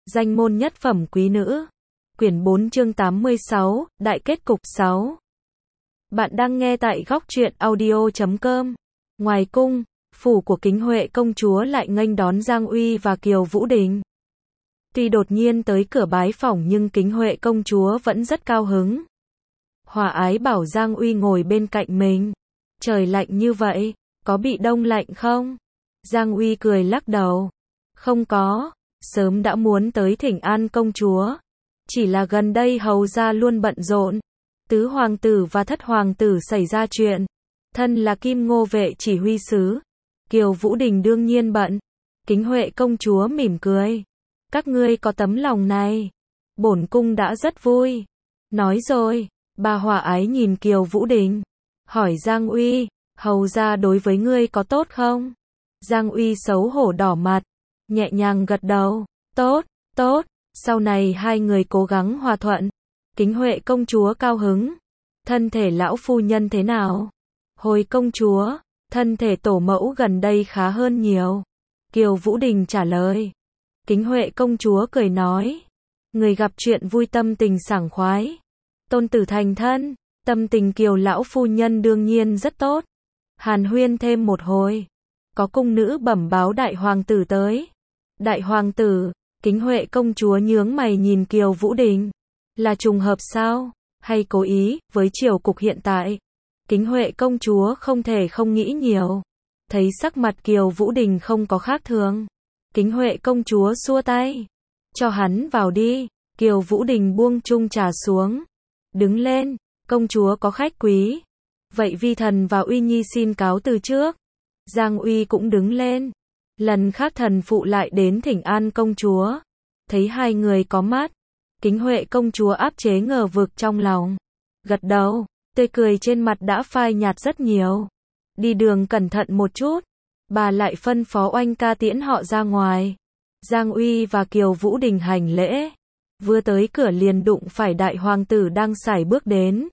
Danh môn nhất phẩm quý nữ. Quyển 4 chương 86, Đại kết cục 6. Bạn đang nghe tại góc truyện audio.com. Ngoài cung, phủ của Kính Huệ công chúa lại nghênh đón Giang Uy và Kiều Vũ Đình. Tuy đột nhiên tới cửa bái phỏng nhưng Kính Huệ công chúa vẫn rất cao hứng. Hòa ái bảo Giang Uy ngồi bên cạnh mình. Trời lạnh như vậy, có bị đông lạnh không? Giang Uy cười lắc đầu. Không có, sớm đã muốn tới thỉnh an công chúa. Chỉ là gần đây hầu gia luôn bận rộn. Tứ hoàng tử và thất hoàng tử xảy ra chuyện. Thân là Kim Ngô vệ chỉ huy sứ. Kiều Vũ Đình đương nhiên bận. Kính Huệ công chúa mỉm cười. Các ngươi có tấm lòng này. Bổn cung đã rất vui. Nói rồi, bà hòa ái nhìn Kiều Vũ Đình. Hỏi Giang Uy, hầu gia đối với ngươi có tốt không? Giang Uy xấu hổ đỏ mặt. Nhẹ nhàng gật đầu. Tốt, tốt. Sau này hai người cố gắng hòa thuận. Kính Huệ công chúa cao hứng. Thân thể lão phu nhân thế nào? Hồi công chúa, thân thể tổ mẫu gần đây khá hơn nhiều. Kiều Vũ Đình trả lời. Kính Huệ công chúa cười nói. Người gặp chuyện vui tâm tình sảng khoái. Tôn tử thành thân, tâm tình Kiều lão phu nhân đương nhiên rất tốt. Hàn huyên thêm một hồi. Có cung nữ bẩm báo đại hoàng tử tới. Đại hoàng tử, Kính Huệ công chúa nhướng mày nhìn Kiều Vũ Đình. Là trùng hợp sao? Hay cố ý, với triều cục hiện tại? Kính Huệ công chúa không thể không nghĩ nhiều. Thấy sắc mặt Kiều Vũ Đình không có khác thường. Kính Huệ công chúa xua tay. Cho hắn vào đi. Kiều Vũ Đình buông chung trà xuống. Đứng lên, công chúa có khách quý. Vậy vi thần và Uy Nhi xin cáo từ trước. Giang Uy cũng đứng lên. Lần khác thần phụ lại đến thỉnh an công chúa. Thấy hai người có mắt. Kính Huệ công chúa áp chế ngờ vực trong lòng. Gật đầu, tươi cười trên mặt đã phai nhạt rất nhiều. Đi đường cẩn thận một chút. Bà lại phân phó oanh ca tiễn họ ra ngoài. Giang Uy và Kiều Vũ Đình hành lễ. Vừa tới cửa liền đụng phải đại hoàng tử đang sải bước đến.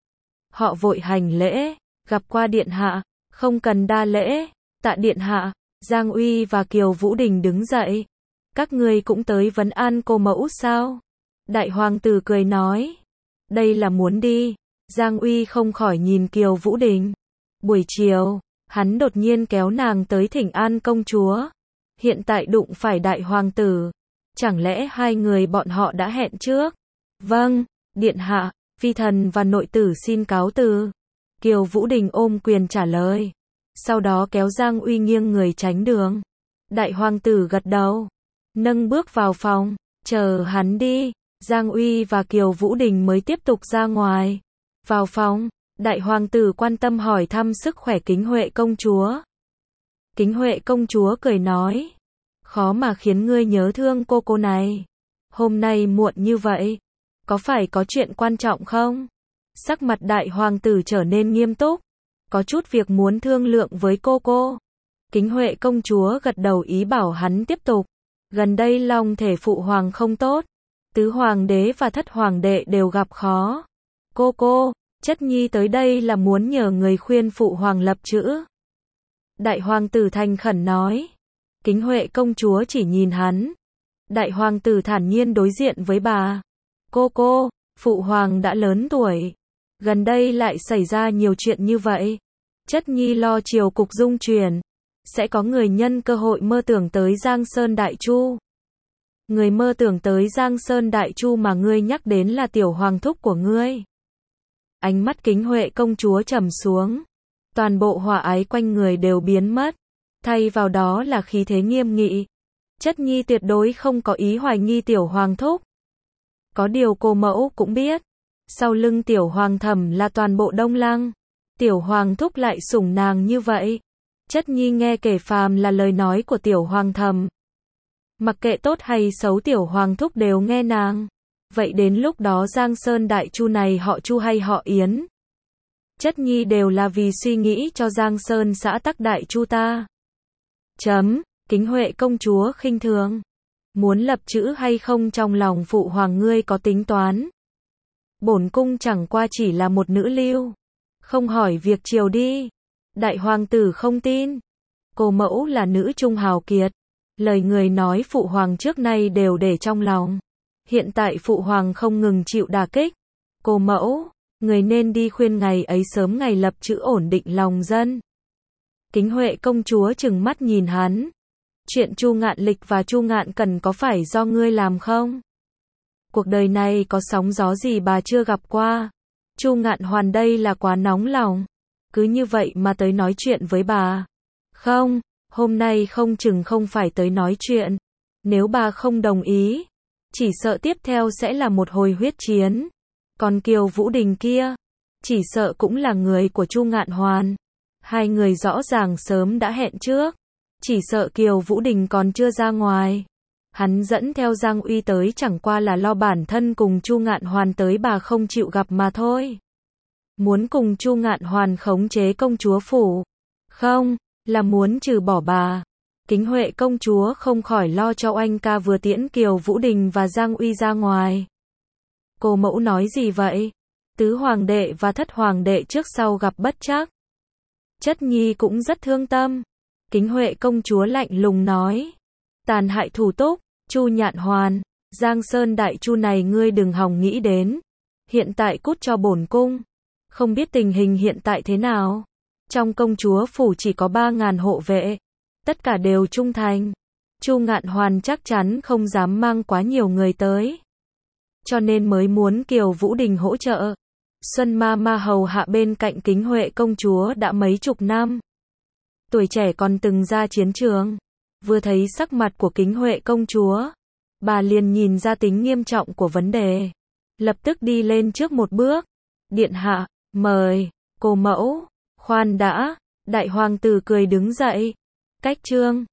Họ vội hành lễ. Gặp qua điện hạ. Không cần đa lễ. Tạ điện hạ. Giang Uy và Kiều Vũ Đình đứng dậy. Các ngươi cũng tới vấn an cô mẫu sao? Đại hoàng tử cười nói. Đây là muốn đi. Giang Uy không khỏi nhìn Kiều Vũ Đình. Buổi chiều, hắn đột nhiên kéo nàng tới thỉnh an công chúa. Hiện tại đụng phải đại hoàng tử. Chẳng lẽ hai người bọn họ đã hẹn trước? Vâng, điện hạ, phi thần và nội tử xin cáo từ. Kiều Vũ Đình ôm quyền trả lời. Sau đó kéo Giang Uy nghiêng người tránh đường. Đại hoàng tử gật đầu. Nâng bước vào phòng. Chờ hắn đi. Giang Uy và Kiều Vũ Đình mới tiếp tục ra ngoài. Vào phòng, đại hoàng tử quan tâm hỏi thăm sức khỏe Kính Huệ công chúa. Kính Huệ công chúa cười nói. Khó mà khiến ngươi nhớ thương cô này. Hôm nay muộn như vậy. Có phải có chuyện quan trọng không? Sắc mặt đại hoàng tử trở nên nghiêm túc. Có chút việc muốn thương lượng với cô. Kính Huệ công chúa gật đầu ý bảo hắn tiếp tục. Gần đây long thể phụ hoàng không tốt. Tứ hoàng đế và thất hoàng đệ đều gặp khó. Cô, chất nhi tới đây là muốn nhờ người khuyên phụ hoàng lập chữ. Đại hoàng tử thành khẩn nói. Kính Huệ công chúa chỉ nhìn hắn. Đại hoàng tử thản nhiên đối diện với bà. Cô, phụ hoàng đã lớn tuổi. Gần đây lại xảy ra nhiều chuyện như vậy. Chất nhi lo triều cục dung chuyển. Sẽ có người nhân cơ hội mơ tưởng tới Giang Sơn Đại Chu. Người mơ tưởng tới Giang Sơn Đại Chu mà ngươi nhắc đến là tiểu hoàng thúc của ngươi. Ánh mắt Kính Huệ công chúa trầm xuống. Toàn bộ hòa ái quanh người đều biến mất. Thay vào đó là khí thế nghiêm nghị. Chất nhi tuyệt đối không có ý hoài nghi tiểu hoàng thúc. Có điều cô mẫu cũng biết. Sau lưng tiểu hoàng thẩm là toàn bộ Đông Lăng. Tiểu hoàng thúc lại sủng nàng như vậy. Chất nhi nghe kể phàm là lời nói của tiểu hoàng thẩm. Mặc kệ tốt hay xấu tiểu hoàng thúc đều nghe nàng. Vậy đến lúc đó Giang Sơn Đại Chu này họ Chu hay họ Yến? Chất nhi đều là vì suy nghĩ cho Giang Sơn xã tắc Đại Chu ta. Kính Huệ công chúa khinh thường. Muốn lập chữ hay không trong lòng phụ hoàng ngươi có tính toán. Bổn cung chẳng qua chỉ là một nữ lưu. Không hỏi việc triều đi. Đại hoàng tử không tin. Cô mẫu là nữ trung hào kiệt. Lời người nói phụ hoàng trước nay đều để trong lòng. Hiện tại phụ hoàng không ngừng chịu đả kích. Cô mẫu, người nên đi khuyên ngày ấy sớm ngày lập chữ ổn định lòng dân. Kính Huệ công chúa trừng mắt nhìn hắn. Chuyện Chu Ngạn Lịch và Chu Ngạn Cần có phải do ngươi làm không? Cuộc đời này có sóng gió gì bà chưa gặp qua. Chu Ngạn Hoàn đây là quá nóng lòng. Cứ như vậy mà tới nói chuyện với bà. Không, hôm nay không chừng không phải tới nói chuyện. Nếu bà không đồng ý, chỉ sợ tiếp theo sẽ là một hồi huyết chiến. Còn Kiều Vũ Đình kia, chỉ sợ cũng là người của Chu Ngạn Hoàn. Hai người rõ ràng sớm đã hẹn trước. Chỉ sợ Kiều Vũ Đình còn chưa ra ngoài. Hắn dẫn theo Giang Uy tới chẳng qua là lo bản thân cùng Chu Ngạn Hoàn tới bà không chịu gặp mà thôi. Muốn cùng Chu Ngạn Hoàn khống chế công chúa phủ. Không, là muốn trừ bỏ bà. Kính Huệ công chúa không khỏi lo cho oanh ca vừa tiễn Kiều Vũ Đình và Giang Uy ra ngoài. Cô mẫu nói gì vậy? Tứ hoàng đệ và thất hoàng đệ trước sau gặp bất trắc. Chất nhi cũng rất thương tâm. Kính Huệ công chúa lạnh lùng nói. Tàn hại thủ túc, Chu Nhạn Hoàn, Giang Sơn đại chu này ngươi đừng hòng nghĩ đến. Hiện tại cút cho bổn cung. Không biết tình hình hiện tại thế nào. Trong công chúa phủ chỉ có 3.000 hộ vệ. Tất cả đều trung thành. Chu Ngạn Hoàn chắc chắn không dám mang quá nhiều người tới. Cho nên mới muốn Kiều Vũ Đình hỗ trợ. Xuân Ma Ma hầu hạ bên cạnh Kính Huệ công chúa đã mấy chục năm. Tuổi trẻ còn từng ra chiến trường. Vừa thấy sắc mặt của Kính Huệ công chúa, bà liền nhìn ra tính nghiêm trọng của vấn đề. Lập tức đi lên trước một bước. Điện hạ, mời, cô mẫu, khoan đã. Đại hoàng tử cười đứng dậy. Cách trương,